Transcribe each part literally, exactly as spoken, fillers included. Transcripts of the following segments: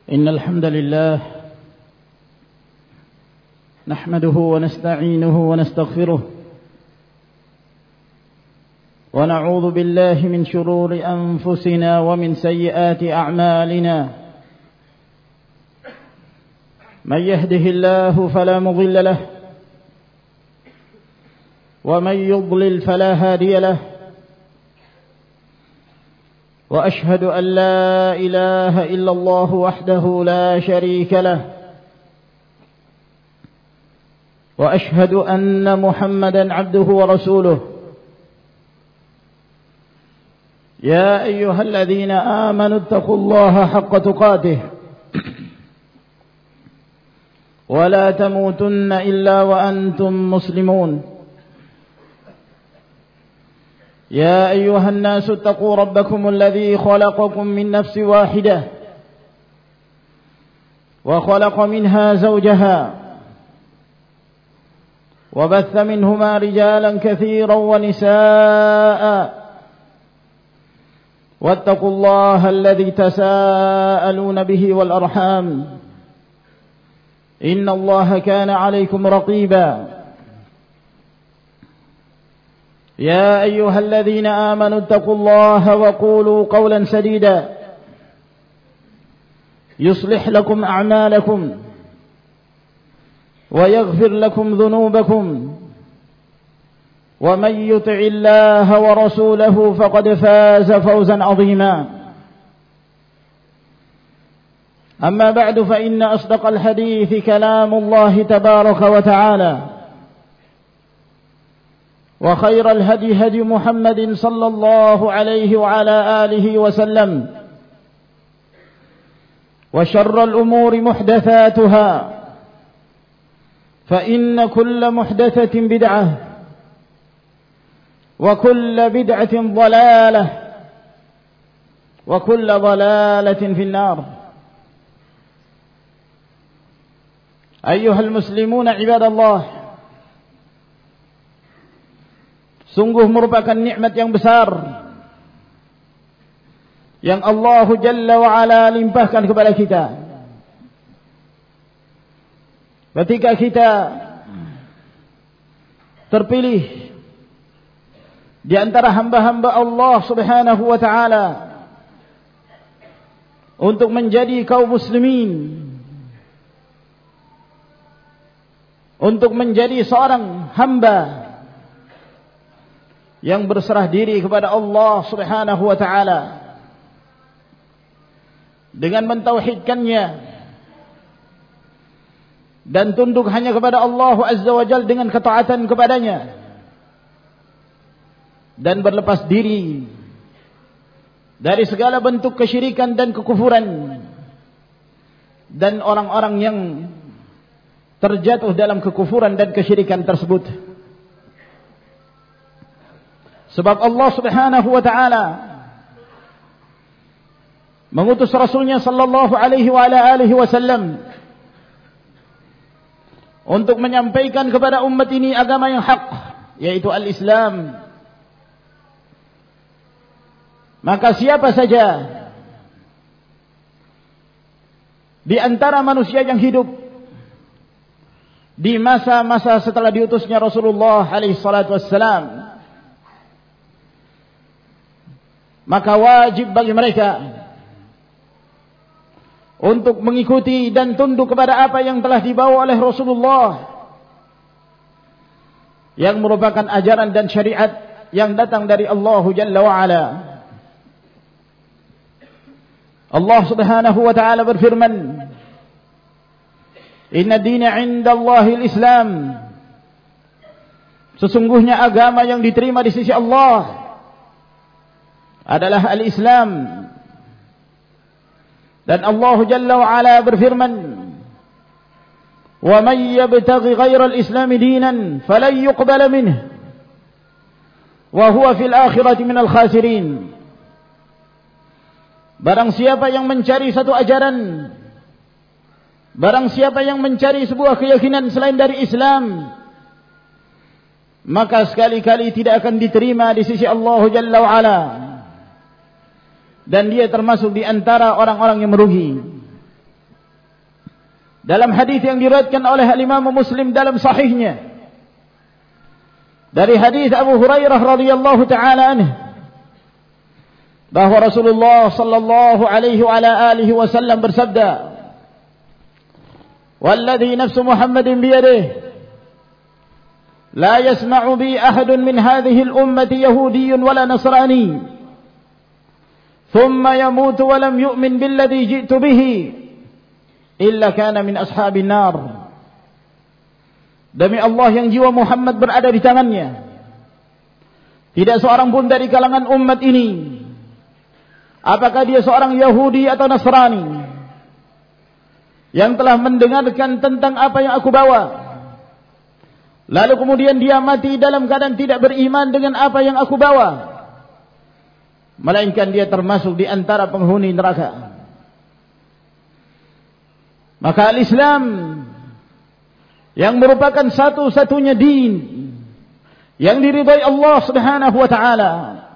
إن الحمد لله نحمده ونستعينه ونستغفره ونعوذ بالله من شرور أنفسنا ومن سيئات أعمالنا من يهده الله فلا مضل له ومن يضلل فلا هادي له وأشهد أن لا إله إلا الله وحده لا شريك له وأشهد أن محمدا عبده ورسوله يا أيها الذين آمنوا اتقوا الله حق تقاته ولا تموتن إلا وأنتم مسلمون يا أيها الناس اتقوا ربكم الذي خلقكم من نفس واحدة وخلق منها زوجها وبث منهما رجالا كثيرا ونساء واتقوا الله الذي تساءلون به والأرحام إن الله كان عليكم رقيبا يا أيها الذين آمنوا اتقوا الله وقولوا قولا سديدا يصلح لكم أعمالكم ويغفر لكم ذنوبكم ومن يطع الله ورسوله فقد فاز فوزا عظيما أما بعد فإن أصدق الحديث كلام الله تبارك وتعالى وخير الهدي هدي محمد صلى الله عليه وعلى آله وسلم وشر الأمور محدثاتها فإن كل محدثة بدعة وكل بدعة ضلالة وكل ضلالة في النار. أيها المسلمون عباد الله, sungguh merupakan nikmat yang besar yang Allah Jalla wa Ala limpahkan kepada kita ketika kita terpilih di antara hamba-hamba Allah Subhanahu wa Ta'ala untuk menjadi kaum muslimin, untuk menjadi seorang hamba yang berserah diri kepada Allah Subhanahu wa Ta'ala dengan mentauhidkannya dan tunduk hanya kepada Allah Azza wa Jalla dengan ketaatan kepadanya dan berlepas diri dari segala bentuk kesyirikan dan kekufuran dan orang-orang yang terjatuh dalam kekufuran dan kesyirikan tersebut. Sebab Allah Subhanahu wa Ta'ala mengutus Rasulnya sallallahu alaihi wa ala alihi wasallam untuk menyampaikan kepada umat ini agama yang hak, yaitu al-Islam. Maka siapa saja di antara manusia yang hidup di masa-masa setelah diutusnya Rasulullah alaihi salatu wassalam, maka wajib bagi mereka untuk mengikuti dan tunduk kepada apa yang telah dibawa oleh Rasulullah, yang merupakan ajaran dan syariat yang datang dari Allah Jalla wa Ala. Allah Subhanahu wa Ta'ala berfirman, Inna dina 'inda Allahil Islam, sesungguhnya agama yang diterima di sisi Allah adalah al-Islam. Dan Allah Jalla wa Ala berfirman, "Wa may yabtaghi ghayra al-Islam dinan falan yuqbala minhu wa huwa fil akhirati minal khasirin." Barang siapa yang mencari satu ajaran, barang siapa yang mencari sebuah keyakinan selain dari Islam, maka sekali-kali tidak akan diterima di sisi Allah Jalla wa Ala, dan dia termasuk di antara orang-orang yang merugi. dalam hadis yang diriwayatkan oleh Imam Muslim dalam sahihnya dari hadis Abu Hurairah radhiyallahu taala anhu bahwa Rasulullah sallallahu alaihi wa ala alihi wasallam bersabda, "Walladhi nafsu Muhammadin biyadihi la yasma'u bi ahadun min hadhihi al-ummati yahudiyyun wala nasrani thumma yamutu wa lam yu'min billadhi ji'tu bihi illa kana min ashabin nar." Demi Allah yang jiwa Muhammad berada di tangannya, tidak seorang pun dari kalangan umat ini, apakah dia seorang Yahudi atau Nasrani, yang telah mendengarkan tentang apa yang aku bawa, lalu kemudian dia mati dalam keadaan tidak beriman dengan apa yang aku bawa, melainkan dia termasuk di antara penghuni neraka. Maka al-Islam yang merupakan satu-satunya din yang diridai Allah Subhanahu wa taala,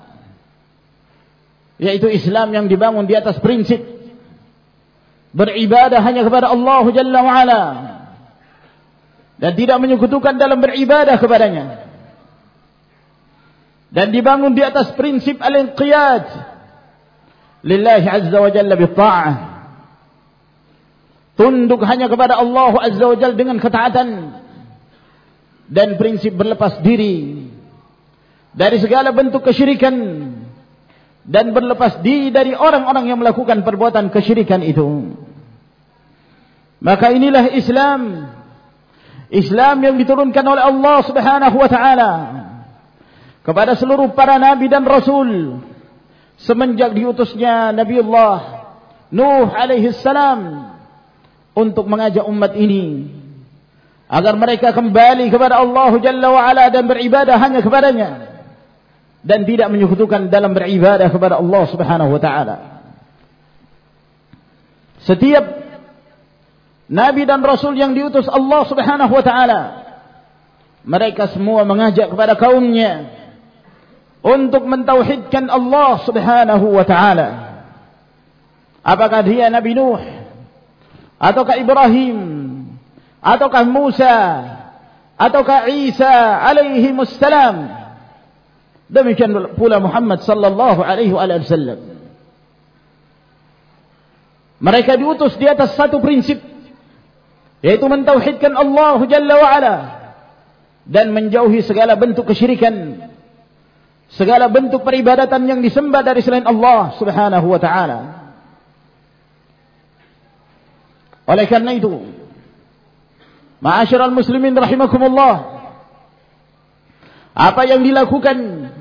yaitu Islam yang dibangun di atas prinsip beribadah hanya kepada Allah Jalla wa Ala dan tidak menyekutukan dalam beribadah kepadanya, dan dibangun di atas prinsip al-inqiyad lillahi azza wa jalla bi-ta'ah, tunduk hanya kepada Allah azza wa jalla dengan ketaatan, dan prinsip berlepas diri dari segala bentuk kesyirikan dan berlepas diri dari orang-orang yang melakukan perbuatan kesyirikan itu. Maka inilah Islam, Islam yang diturunkan oleh Allah Subhanahu wa taala kepada seluruh para nabi dan rasul semenjak diutusnya Nabiullah Nuh alaihi salam untuk mengajak umat ini agar mereka kembali kepada Allah Jalla wa Ala dan beribadah hanya kepadanya dan tidak menyekutukan dalam beribadah kepada Allah Subhanahu wa taala. Setiap nabi dan rasul yang diutus Allah Subhanahu wa taala, mereka semua mengajak kepada kaumnya untuk mentauhidkan Allah Subhanahu wa taala. Apakah dia Nabi Nuh, ataukah Ibrahim, ataukah Musa, ataukah Isa alaihi wassalam, demikian pula Muhammad sallallahu alaihi wasallam. Mereka diutus di atas satu prinsip, yaitu mentauhidkan Allah Jalla wa Ala dan menjauhi segala bentuk kesyirikan, segala bentuk peribadatan yang disembah dari selain Allah Subhanahu wa taala. Oleh karena itu, ma'asyiral muslimin rahimakumullah, apa yang dilakukan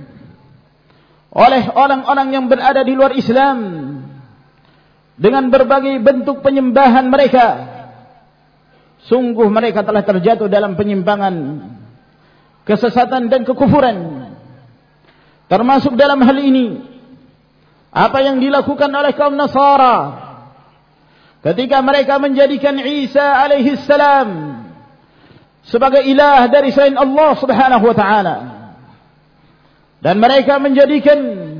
oleh orang-orang yang berada di luar Islam dengan berbagai bentuk penyembahan mereka, sungguh mereka telah terjatuh dalam penyimpangan, kesesatan dan kekufuran. Termasuk dalam hal ini apa yang dilakukan oleh kaum Nasara ketika mereka menjadikan Isa alaihi salam sebagai ilah dari selain Allah Subhanahu wa taala, dan mereka menjadikan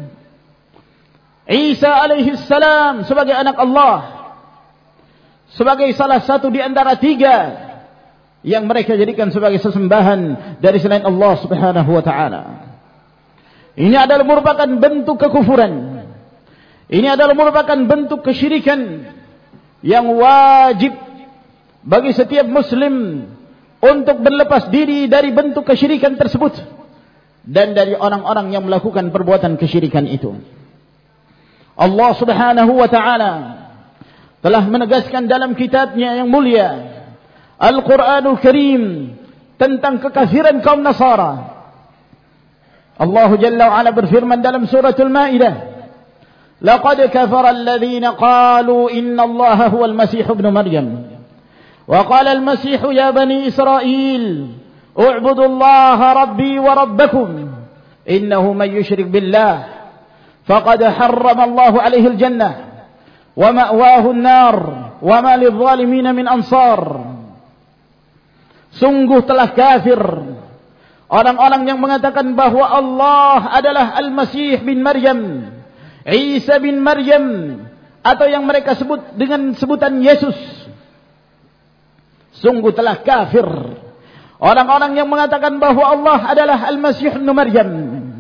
Isa alaihi salam sebagai anak Allah, sebagai salah satu di antara tiga yang mereka jadikan sebagai sesembahan dari selain Allah Subhanahu wa taala. Ini adalah merupakan bentuk kekufuran, ini adalah merupakan bentuk kesyirikan yang wajib bagi setiap muslim untuk berlepas diri dari bentuk kesyirikan tersebut dan dari orang-orang yang melakukan perbuatan kesyirikan itu. Allah Subhanahu wa taala telah menegaskan dalam kitabnya yang mulia Al-Quranul Karim tentang kekafiran kaum Nasara. Allah Jalla wa Ala berfirman dalam suratul Maidah, لقد كفر الذين قالوا إن الله هو المسيح ابن مريم وقال المسيح يا بني إسرائيل اعبدوا الله ربي وربكم إنه من يشرك بالله فقد حرم الله عليه الجنة ومأواه النار وما للظالمين من أنصار. Sungguh telah kafir orang-orang yang mengatakan bahwa Allah adalah Al-Masih bin Maryam, Isa bin Maryam, atau yang mereka sebut dengan sebutan Yesus. sungguh telah kafir orang-orang yang mengatakan bahwa Allah adalah Al-Masih ibn Maryam.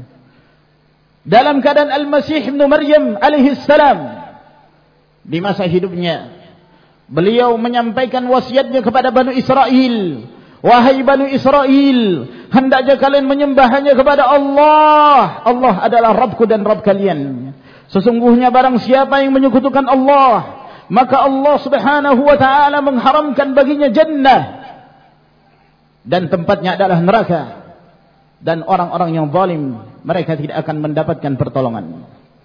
Dalam keadaan Al-Masih ibn Maryam alaihi salam di masa hidupnya, beliau menyampaikan wasiatnya kepada Bani Israel, wahai Bani Israel, hendaknya kalian menyembah hanya kepada Allah. Allah adalah Rabbku dan Rabb kalian. Sesungguhnya barang siapa yang menyekutukan Allah, maka Allah subhanahu wa ta'ala mengharamkan baginya jannah, dan tempatnya adalah neraka. Dan orang-orang yang zalim, mereka tidak akan mendapatkan pertolongan.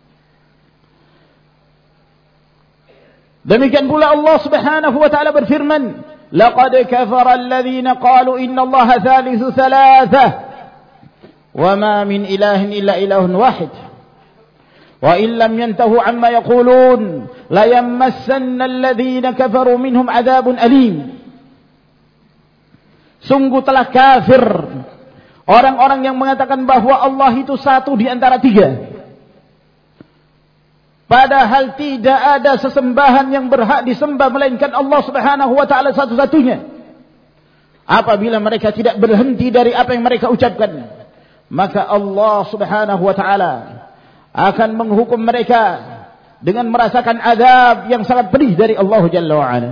Demikian pula Allah subhanahu wa ta'ala berfirman, laqad kafara alladhina qalu inna allaha thalithu thalathah wa ma min ilahin illa ilahun wahid wa in lam yantahu amma yaqulun la yamassanna alladhina kafaru minhum adhabun alim. Sungguh telah kafir orang-orang yang mengatakan bahwa Allah itu satu di antara tiga, padahal tidak ada sesembahan yang berhak disembah melainkan Allah subhanahu wa ta'ala satu-satunya. Apabila mereka tidak berhenti dari apa yang mereka ucapkan, maka Allah subhanahu wa ta'ala akan menghukum mereka dengan merasakan azab yang sangat pedih dari Allah Jalla wa'ala.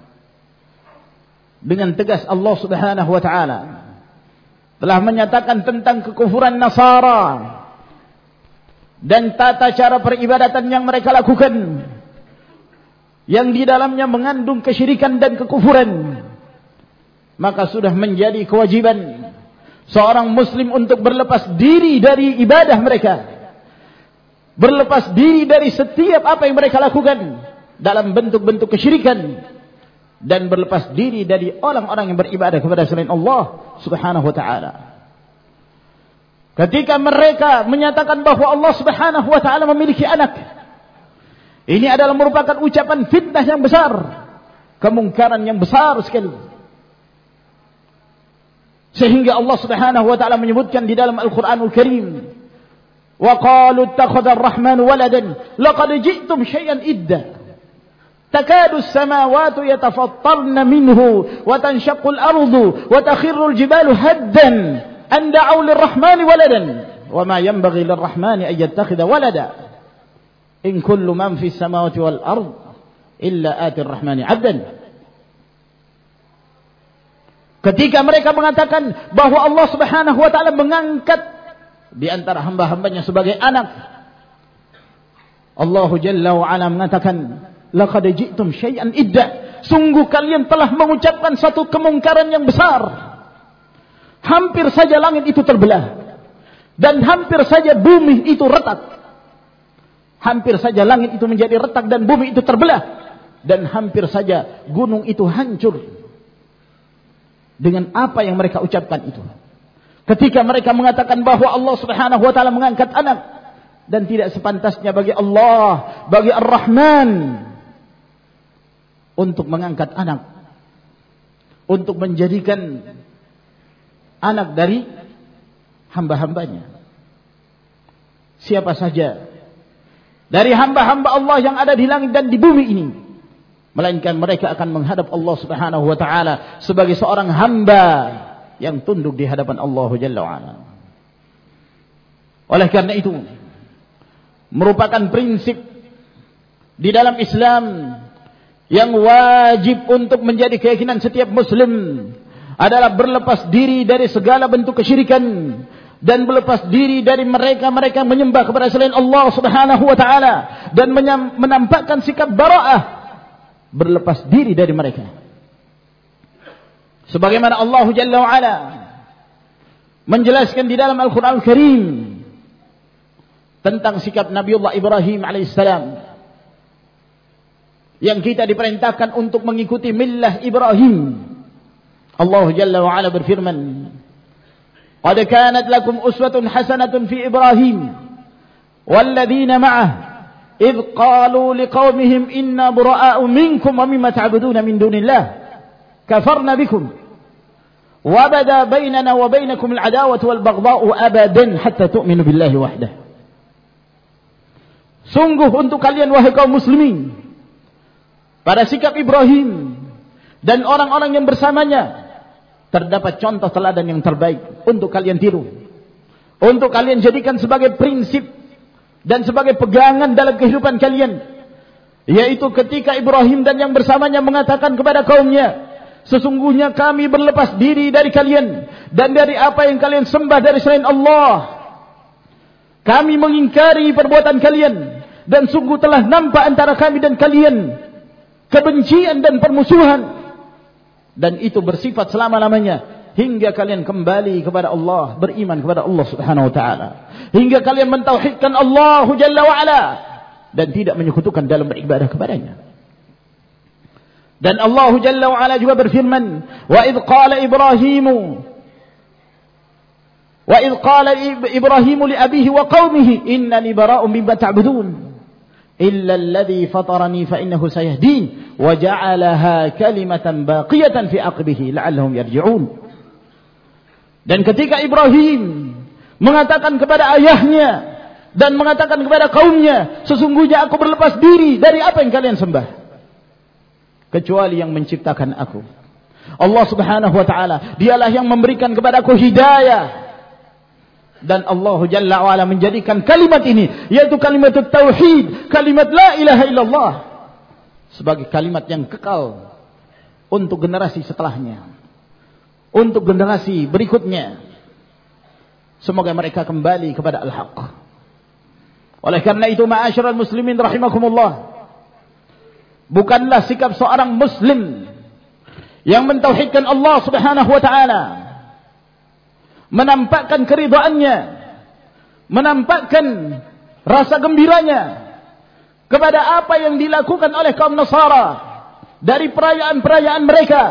Dengan tegas Allah subhanahu wa ta'ala telah menyatakan tentang kekufuran Nasara dan tata cara peribadatan yang mereka lakukan, yang di dalamnya mengandung kesyirikan dan kekufuran. Maka sudah menjadi kewajiban seorang muslim untuk berlepas diri dari ibadah mereka, berlepas diri dari setiap apa yang mereka lakukan dalam bentuk-bentuk kesyirikan, dan berlepas diri dari orang-orang yang beribadah kepada selain Allah subhanahu wa ta'ala. Ketika mereka menyatakan bahwa Allah subhanahu wa ta'ala memiliki anak, ini adalah merupakan ucapan fitnah yang besar, kemungkaran yang besar sekali. Sehingga Allah subhanahu wa ta'ala menyebutkan di dalam Al-Quranul Karim, wa qalu ittakhadha ar-rahmanu waladan laqad ji'tum syai'an idda takadu as-samawati yatafattarna minhu wa tanshaqqu al-ardu wa takhirru al-jibalu haddan an da'u lir-rahmani waladan wa ma yanbaghi lir-rahmani an yattakhidha walada in kullu man fis samawati wal ard illa ati ar-rahmani 'abdan. Ketika mereka mengatakan bahwa Allah subhanahu wa ta'ala mengangkat di antara hamba-hambanya sebagai anak, Allah Jalla wa ala mengatakan, laqad ji'tum syai'an idda, sungguh kalian telah mengucapkan satu kemungkaran yang besar. Hampir saja langit itu terbelah, dan hampir saja bumi itu retak. Hampir saja langit itu menjadi retak dan bumi itu terbelah, dan hampir saja gunung itu hancur dengan apa yang mereka ucapkan itu. Ketika mereka mengatakan bahwa Allah subhanahu wa ta'ala mengangkat anak, dan tidak sepantasnya bagi Allah, bagi Ar-Rahman, untuk mengangkat anak, untuk menjadikan anak dari hamba-hambanya. Siapa saja dari hamba-hamba Allah yang ada di langit dan di bumi ini, melainkan mereka akan menghadap Allah subhanahu wa ta'ala sebagai seorang hamba yang tunduk di hadapan Allah Jalla wa'ala. Oleh karena itu, merupakan prinsip di dalam Islam yang wajib untuk menjadi keyakinan setiap muslim adalah berlepas diri dari segala bentuk kesyirikan, dan berlepas diri dari mereka-mereka yang menyembah kepada selain Allah subhanahu wa ta'ala, dan menampakkan sikap bara'ah, berlepas diri dari mereka. Sebagaimana Allah Jalla wa'ala menjelaskan di dalam Al-Quran Al-Karim tentang sikap Nabiullah Ibrahim alaihissalam, yang kita diperintahkan untuk mengikuti millah Ibrahim. Allah Jalla wa'ala berfirman, qad kanat lakum uswatun hasanatun fi Ibrahim walladhina ma'ah idh qalu liqawmihim inna bura'a'u minkum wa mimma ta'buduna min dunillah kafarna bikum wa bada bainana wa bainakum al-adawatu wal baghdha'u abadan hatta tu'minu billahi wahdah. Sungguh untuk kalian wahai kaum muslimin, pada sikap Ibrahim dan orang-orang yang bersamanya, terdapat contoh teladan yang terbaik untuk kalian tiru, untuk kalian jadikan sebagai prinsip dan sebagai pegangan dalam kehidupan kalian, yaitu ketika Ibrahim dan yang bersamanya mengatakan kepada kaumnya, sesungguhnya kami berlepas diri dari kalian dan dari apa yang kalian sembah dari selain Allah. Kami mengingkari perbuatan kalian dan sungguh telah nampak antara kami dan kalian kebencian dan permusuhan, dan itu bersifat selama-lamanya hingga kalian kembali kepada Allah, beriman kepada Allah Subhanahu wa taala, hingga kalian mentauhidkan Allah Jalla wa ala dan tidak menyekutukan dalam beribadah kepadanya. Dan Allah Jalla wa ala juga berfirman, wa idh qala Ibrahimu wa idh qala Ibrahimu li abihi wa qaumihi innani bara'un mimma ta'budun illa alladhi fatarani fa innahu sayahdin wa ja'alaha kalimatan baqiyatan fi aqibihi la'allahum yarji'un. Dan ketika Ibrahim mengatakan kepada ayahnya dan mengatakan kepada kaumnya, sesungguhnya aku berlepas diri dari apa yang kalian sembah, kecuali yang menciptakan aku, Allah Subhanahu wa taala. Dialah yang memberikan kepadaku hidayah, dan Allah Jalla wa ala menjadikan kalimat ini, yaitu kalimat tauhid, kalimat la ilaha illallah, sebagai kalimat yang kekal untuk generasi setelahnya, untuk generasi berikutnya. Semoga mereka kembali kepada al-haq. Oleh karena itu, ma'asyiral muslimin rahimakumullah, bukanlah sikap seorang muslim yang mentauhidkan Allah Subhanahu wa taala, menampakkan keridhaannya, menampakkan rasa gembiranya kepada apa yang dilakukan oleh kaum Nasara dari perayaan-perayaan mereka.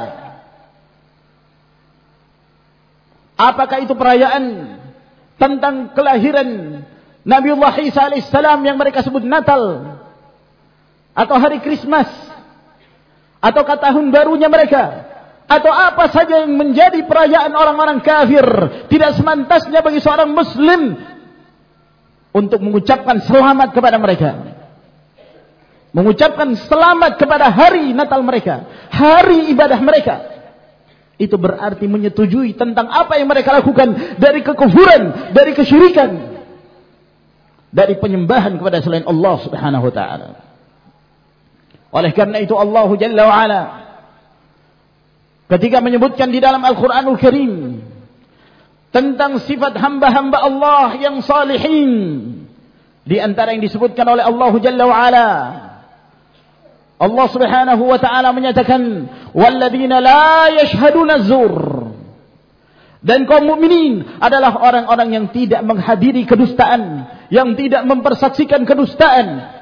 Apakah itu perayaan tentang kelahiran Nabiullah Isa alaihissalam yang mereka sebut Natal, atau hari Christmas, atau tahun barunya mereka, atau apa saja yang menjadi perayaan orang-orang kafir, tidak semantasnya bagi seorang muslim untuk mengucapkan selamat kepada mereka, mengucapkan selamat kepada hari Natal mereka, hari ibadah mereka. Itu berarti menyetujui tentang apa yang mereka lakukan dari kekufuran, dari kesyirikan, dari penyembahan kepada selain Allah Subhanahu wa taala. Oleh karena itu Allah Jalla wa ala ketika menyebutkan di dalam Al-Quranul Karim tentang sifat hamba-hamba Allah yang salihin, di antara yang disebutkan oleh Allah Jalla wa ala, Allah Subhanahu wa taala menyatakan, walladzina la yashhaduna az-zur, dan kaum mukminin adalah orang-orang yang tidak menghadiri kedustaan, yang tidak mempersaksikan kedustaan.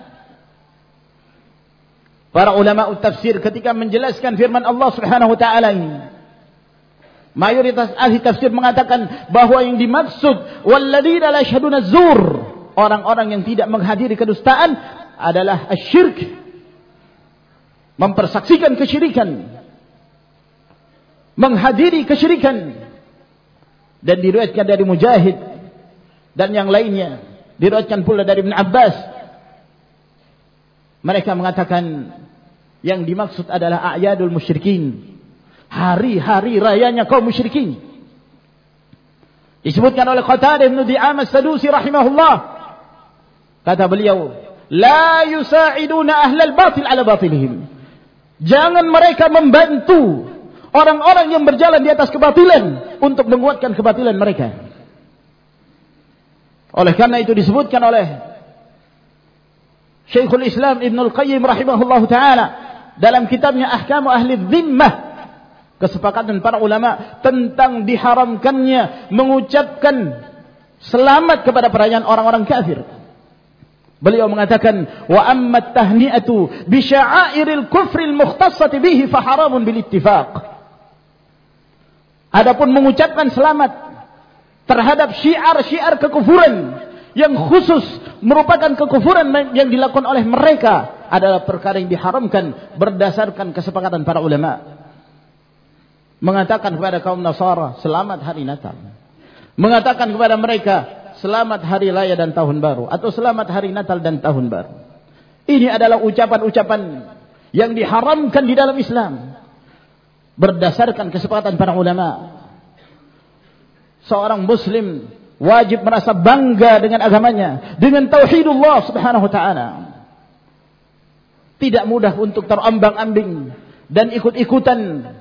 Para ulama tafsir ketika menjelaskan firman Allah Subhanahu wa taala ini, mayoritas ahli tafsir mengatakan bahwa yang dimaksud walladzina la yashhaduna az-zur, orang-orang yang tidak menghadiri kedustaan, adalah asyirk, mempersaksikan kesyirikan, menghadiri kesyirikan. Dan diriwayatkan dari Mujahid dan yang lainnya, diriwayatkan pula dari Ibn Abbas, mereka mengatakan yang dimaksud adalah a'yadul musyrikin, hari-hari rayanya kaum musyrikin. Disebutkan oleh Qatadah bin Di'amah As-Sadusi rahimahullah, kata beliau, la yusa'iduna ahlal batil ala batilihim, jangan mereka membantu orang-orang yang berjalan di atas kebatilan untuk menguatkan kebatilan mereka. Oleh karena itu disebutkan oleh Syekhul Islam Ibnul Qayyim rahimahullahu ta'ala dalam kitabnya Ahkamu Ahli Dhimmah, kesepakatan para ulama tentang diharamkannya mengucapkan selamat kepada perayaan orang-orang kafir. Beliau mengatakan, wa amma tahni'atu bi sya'airil kufril mukhtassati bihi fa haramun bil ittifaq. Adapun mengucapkan selamat terhadap syiar-syiar kekufuran yang khusus merupakan kekufuran yang dilakukan oleh mereka adalah perkara yang diharamkan berdasarkan kesepakatan para ulama. Mengatakan kepada kaum Nasara selamat hari Natal, mengatakan kepada mereka selamat hari raya dan tahun baru, atau selamat hari Natal dan tahun baru, ini adalah ucapan-ucapan yang diharamkan di dalam Islam. berdasarkan kesepakatan para ulama, seorang muslim wajib merasa bangga dengan agamanya, dengan tauhidullah subhanahu wa ta'ala. Tidak mudah untuk terombang-ambing dan ikut-ikutan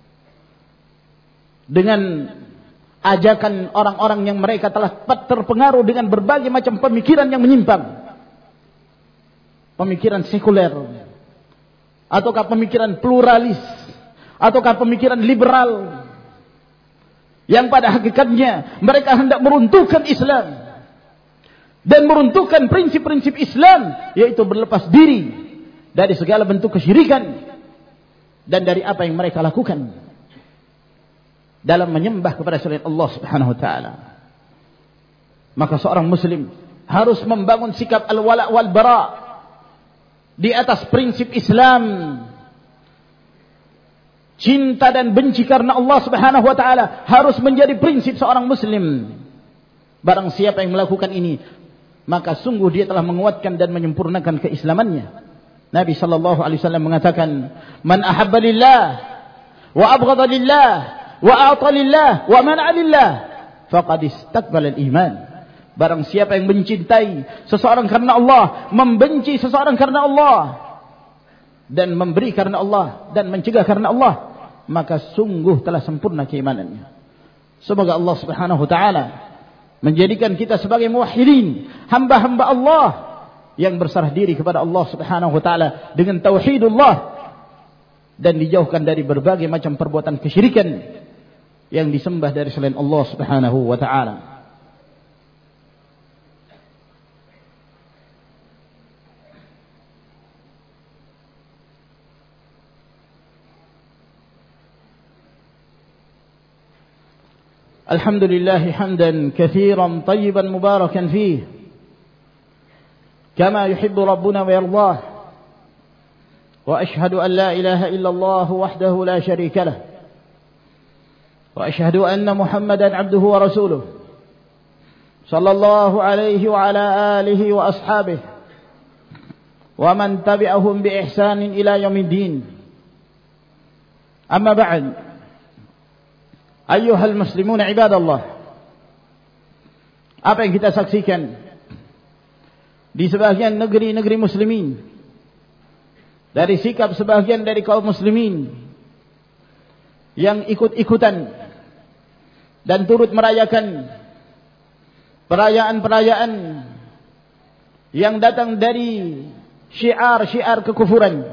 dengan ajakan orang-orang yang mereka telah terpengaruh dengan berbagai macam pemikiran yang menyimpang. Pemikiran sekuler, ataukah pemikiran pluralis, ataukah pemikiran liberal, yang pada hakikatnya mereka hendak meruntuhkan Islam dan meruntuhkan prinsip-prinsip Islam, yaitu berlepas diri dari segala bentuk kesyirikan dan dari apa yang mereka lakukan dalam menyembah kepada selain Allah Subhanahu wa taala. Maka seorang muslim harus membangun sikap al-wala' wal bara' di atas prinsip Islam. Cinta dan benci karena Allah Subhanahu wa taala harus menjadi prinsip seorang muslim. Barang siapa yang melakukan ini, maka sungguh dia telah menguatkan dan menyempurnakan keislamannya. Nabi sallallahu alaihi wasallam mengatakan, "Man ahabba lillah wa abghadha lillah wa a'ta lillah wa man'a lillah faqad istaqbala al-iman." Barang siapa yang mencintai seseorang karena Allah, membenci seseorang karena Allah, dan memberi karena Allah, dan mencegah karena Allah, maka sungguh telah sempurna keimanannya. Semoga Allah Subhanahu wa taala menjadikan kita sebagai muwahhidin, hamba-hamba Allah yang berserah diri kepada Allah Subhanahu wa taala dengan tauhidullah, dan dijauhkan dari berbagai macam perbuatan kesyirikan yang disembah dari selain Allah Subhanahu wa taala. الحمد لله حمدا كثيرا طيبا مباركا فيه كما يحب ربنا ويرضاه، وأشهد أن لا إله إلا الله وحده لا شريك له، وأشهد أن محمدا عبده ورسوله صلى الله عليه وعلى آله وأصحابه ومن تبعهم بإحسان إلى يوم الدين. أما بعد، ayyuhal muslimun ibadallah, apa yang kita saksikan di sebagian negeri-negeri muslimin dari sikap sebagian dari kaum muslimin yang ikut-ikutan dan turut merayakan perayaan-perayaan yang datang dari syiar-syiar kekufuran.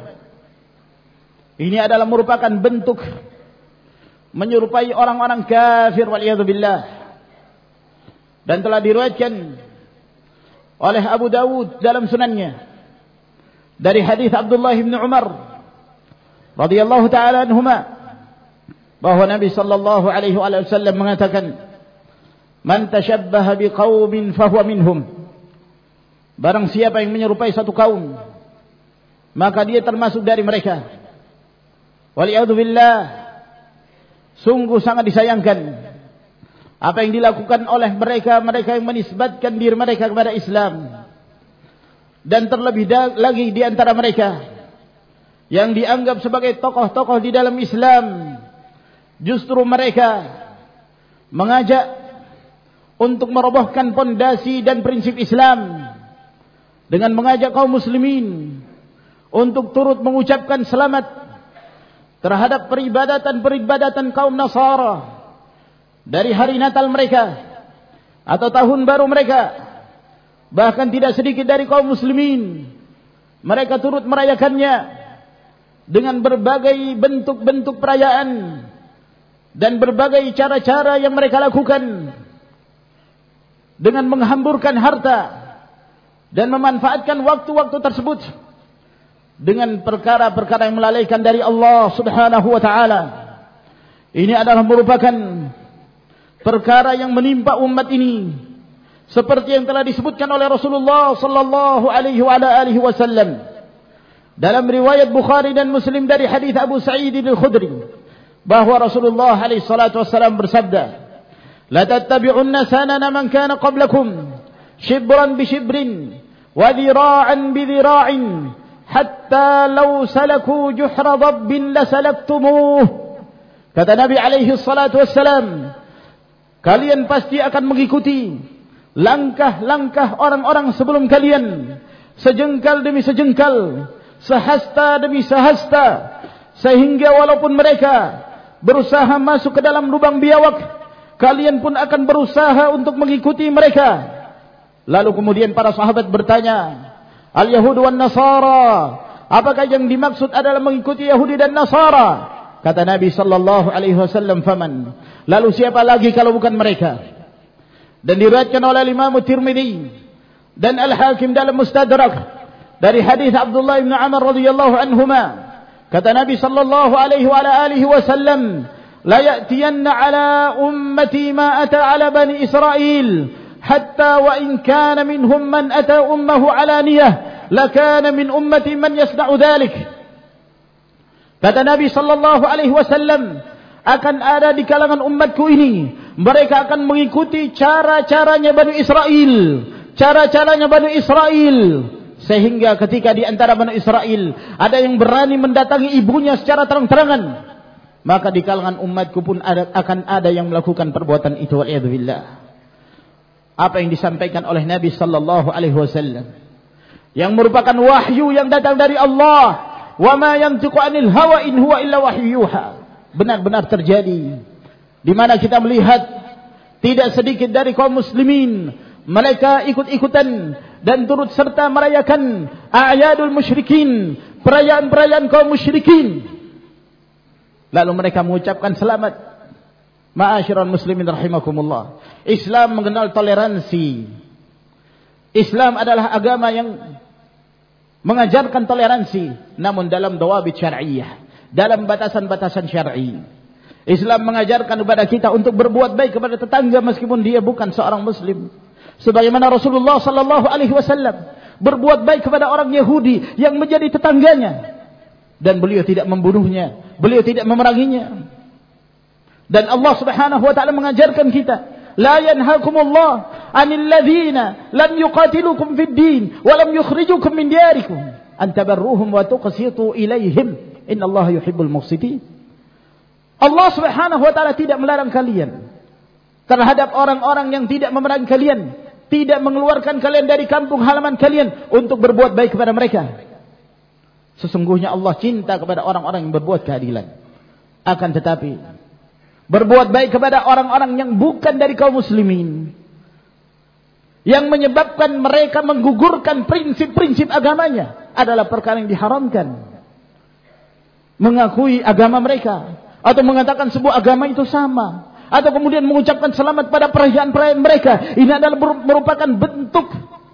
Ini adalah merupakan bentuk menyerupai orang-orang kafir waliyadzubillah, dan telah diriwayatkan oleh Abu Dawud dalam sunannya dari hadis Abdullah bin Umar radhiyallahu taala anhuma, bahwa Nabi sallallahu alaihi wasallam mengatakan, "Man tashabbaha biqaumin fahuwa minhum." Barang siapa yang menyerupai satu kaum, maka dia termasuk dari mereka. Waliyadzubillah, sungguh sangat disayangkan apa yang dilakukan oleh mereka-mereka yang menisbatkan diri mereka kepada Islam, dan terlebih lagi di antara mereka yang dianggap sebagai tokoh-tokoh di dalam Islam, justru mereka mengajak untuk merobohkan pondasi dan prinsip Islam dengan mengajak kaum muslimin untuk turut mengucapkan selamat terhadap peribadatan-peribadatan kaum Nasara dari hari Natal mereka atau tahun baru mereka. Bahkan tidak sedikit dari kaum muslimin, mereka turut merayakannya dengan berbagai bentuk-bentuk perayaan dan berbagai cara-cara yang mereka lakukan, dengan menghamburkan harta dan memanfaatkan waktu-waktu tersebut dengan perkara-perkara yang melalaikan dari Allah Subhanahu wa taala. Ini adalah merupakan perkara yang menimpa umat ini, seperti yang telah disebutkan oleh Rasulullah sallallahu alaihi wa alihi wasallam dalam riwayat Bukhari dan Muslim dari hadis Abu Sa'id al-Khudri, bahwa Rasulullah alaihi salatu wasallam bersabda, "La tattabi'unna sanana man kana qablakum shibran bi shibrin wa dhira'an bi dhira'in hatta law salaku juhra dhabbin lasalaktumu Kata Nabi alaihi salatu wassalam, kalian pasti akan mengikuti langkah-langkah orang-orang sebelum kalian, sejengkal demi sejengkal, sehasta demi sehasta, sehingga walaupun mereka berusaha masuk ke dalam lubang biawak, kalian pun akan berusaha untuk mengikuti mereka. Lalu kemudian para sahabat bertanya, Al-Yahud wan Nasara, apakah yang dimaksud adalah mengikuti Yahudi dan Nasara? Kata Nabi sallallahu alaihi wasallam, faman, lalu siapa lagi kalau bukan mereka? Dan diriwayatkan oleh Imam Tirmidzi dan Al-Hakim dalam Mustadrak dari hadis Abdullah bin Amr radhiyallahu anhuma, kata Nabi sallallahu alaihi wa alihi wasallam, la ya'tiyanna ala ummati ma ata ala bani Israil, hatta wa in kana minhum man ata ummuhu alaniyah, lakana min ummati man yasna'u dhalik. Kata Nabi sallallahu alaihi wasallam, akan ada di kalangan umatku ini, mereka akan mengikuti cara-caranya Bani Israel, cara-caranya Bani Israel, sehingga ketika di antara Bani Israel ada yang berani mendatangi ibunya secara terang-terangan, maka di kalangan umatku pun ada, akan ada yang melakukan perbuatan itu. Waliyadzubillah. Apa yang disampaikan oleh Nabi sallallahu alaihi wasallam yang merupakan wahyu yang datang dari Allah, wa ma yantiqu anil hawa in huwa illa wahyu yuha, benar-benar terjadi, di mana kita melihat tidak sedikit dari kaum muslimin mereka ikut-ikutan dan turut serta merayakan a'yadul musyrikin, perayaan-perayaan kaum musyrikin, lalu mereka mengucapkan selamat. Ma'asyiral muslimin rahimakumullah, Islam mengenal toleransi. Islam adalah agama yang mengajarkan toleransi, namun dalam dawabit syar'iyyah, dalam batasan-batasan syar'i. Islam mengajarkan kepada kita untuk berbuat baik kepada tetangga meskipun dia bukan seorang muslim. Sebagaimana Rasulullah sallallahu alaihi wasallam berbuat baik kepada orang Yahudi yang menjadi tetangganya, dan beliau tidak membunuhnya, beliau tidak memeranginya. Dan Allah Subhanahu wa taala mengajarkan kita, la yanhakumullah 'anil ladzina lam yuqatilukum fid din wa lam yukhrijukum min diyarikum an tabarruhum wa tuqsitu ilaihim innallaha yuhibbul muqsitin. Allah Subhanahu wa taala tidak melarang kalian terhadap orang-orang yang tidak memerangi kalian, tidak mengeluarkan kalian dari kampung halaman kalian untuk berbuat baik kepada mereka. Sesungguhnya Allah cinta kepada orang-orang yang berbuat keadilan. Akan tetapi berbuat baik kepada orang-orang yang bukan dari kaum muslimin, yang menyebabkan mereka menggugurkan prinsip-prinsip agamanya, adalah perkara yang diharamkan. Mengakui agama mereka, atau mengatakan sebuah agama itu sama, atau kemudian mengucapkan selamat pada perayaan-perayaan mereka, ini adalah merupakan bentuk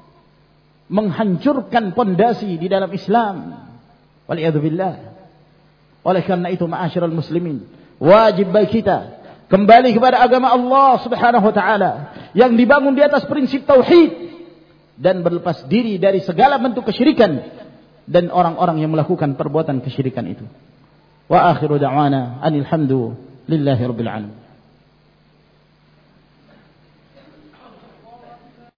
menghancurkan pondasi di dalam Islam. Waliyadzubillah. Oleh karena itu, ma'asyiral muslimin, wajib bagi kita kembali kepada agama Allah Subhanahu wa taala yang dibangun di atas prinsip tauhid, dan berlepas diri dari segala bentuk kesyirikan dan orang-orang yang melakukan perbuatan kesyirikan itu. Wa akhiru da'wana anil hamdu lillahi rabbil alamin.